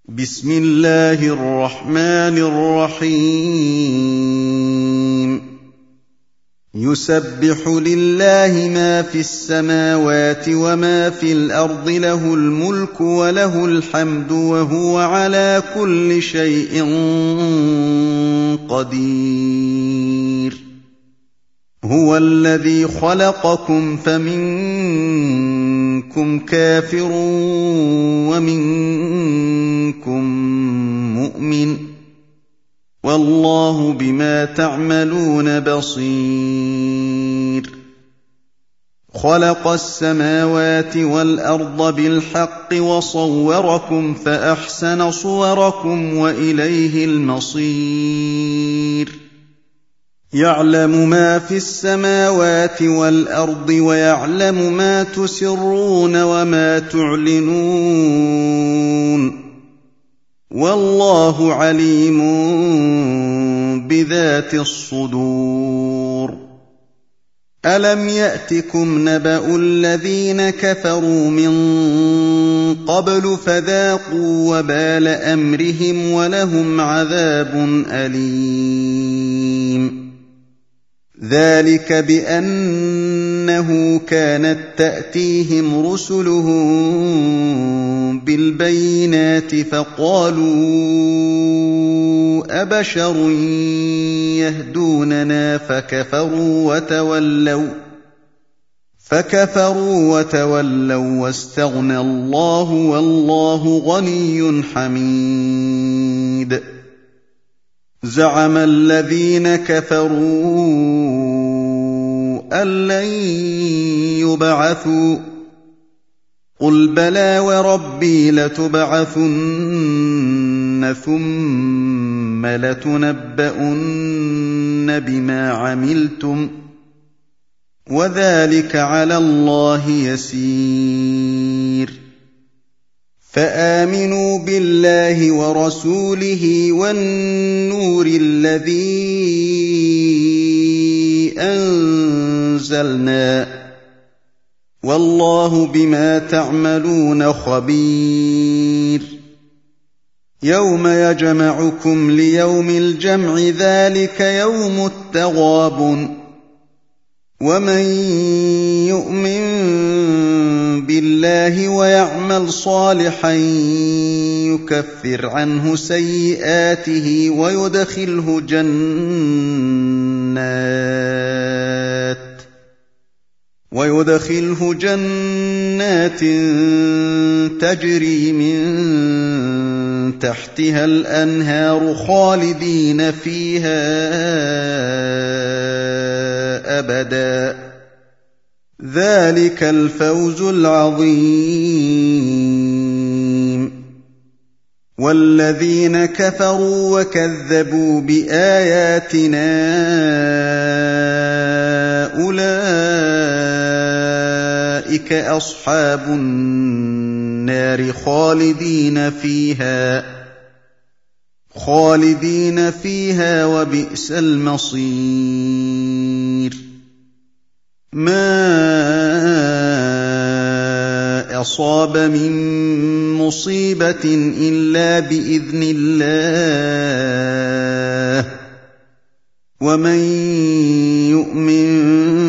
بسم الله الرحمن الرحيم يسبح لله ما في السماوات وما في الأرض له الملك وله الحمد وهو على كل شيء قدير هو الذي خلقكم فمنكم كافر ومنكم مؤمن والله بما تعملون بصير خلق السماوات والأرض بالحق وصوركم فأحسن صوركم وإليه المصير يعلم ما في السماوات والأرض ويعلم ما تسرون وما تعلنون والله عليم بذات الصدور ألم يأتكم نبأ الذين كفروا من قبل فذاقوا وبال أمرهم ولهم عذاب أليم ذلك بأنه كانت تأتيهم رسلهم بالبينات فقالوا أبشر يهدوننا فكفروا وتولوا واستغنى الله والله غني حميد زعم الذين كفروا أن لن يبعثوا قل بلى وربي لتبعثن ثم لتنبؤن بما عملتم وذلك على الله يسير فآمنوا بالله ورسوله والنور الذي أنزلنا والله بما تعملون خبير يوم يجمعكم ليوم الجمع ذلك يوم التغابن ومن يؤمن بالله ويعمل صالحا يكفر عنه سيئاته ويدخله جنات تجري من تحتها الأنهار خالدين فيها أبدا ذلك الفوز العظيم والذين كفروا وكذبوا بآياتنا أولئك أصحاب النار خالدين فيها وبئس المصير ما أصاب من مصيبة إلا بإذن الله ومن يؤمن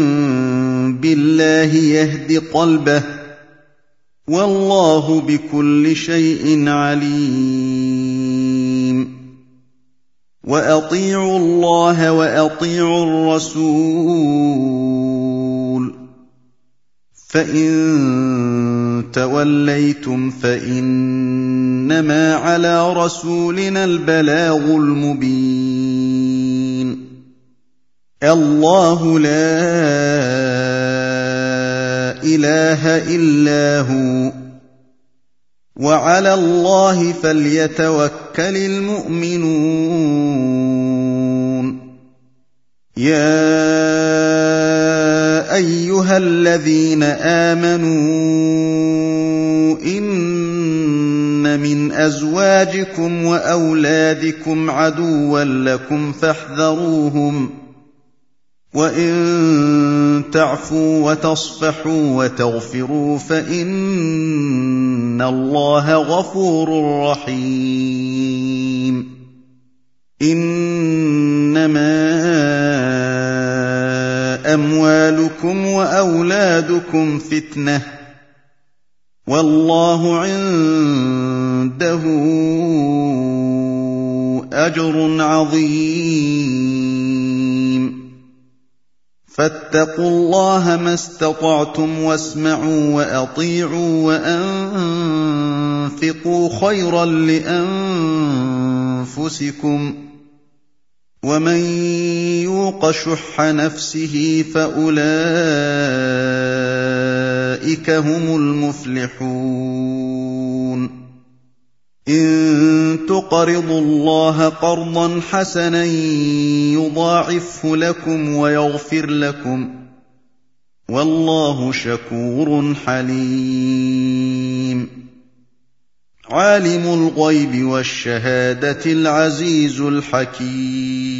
بالله يهد قلبه والله بكل شيء عليم وأطيعوا الله وأطيعوا الرسول فإن توليتم فإنما على رسولنا البلاغ المبين الله لا إله إلا هو وعلى الله فليتوكل المؤمنون يا أيها الذين آمنوا إن من أزواجكم وأولادكم عدوا لكم وَإِن تَعْفُوا وَتَصْفَحُوا وَتَغْفِرُوا فَإِنَّ اللَّهَ غَفُورٌ رَّحِيمٌ إِنَّمَا أَمْوَالُكُمْ وَأَوْلَادُكُمْ فِتْنَةٌ ۚ وَاللَّهُ عِندَهُ أَجْرٌ عَظِيمٌ فَاتَّقُوا اللَّهَ مَا اسْتَطَعْتُمْ وَاسْمَعُوا وَأَطِيعُوا وَأَنفِقُوا خَيْرًا لِّأَنفُسِكُمْ ۗ وَمَن يُوقَ شُحَّ نَفْسِهِ فَأُولَٰئِكَ هُمُ الْمُفْلِحُونَ إِن تُقْرِضُوا اللَّهَ قَرْضًا حَسَنًا يُضَاعِفْهُ لَكُمْ وَيَغْفِرْ لَكُمْ ۚ وَاللَّهُ شَكُورٌ حَلِيمٌ عَالِمُ الْغَيْبِ وَالشَّهَادَةِ الْعَزِيزُ الْحَكِيمُ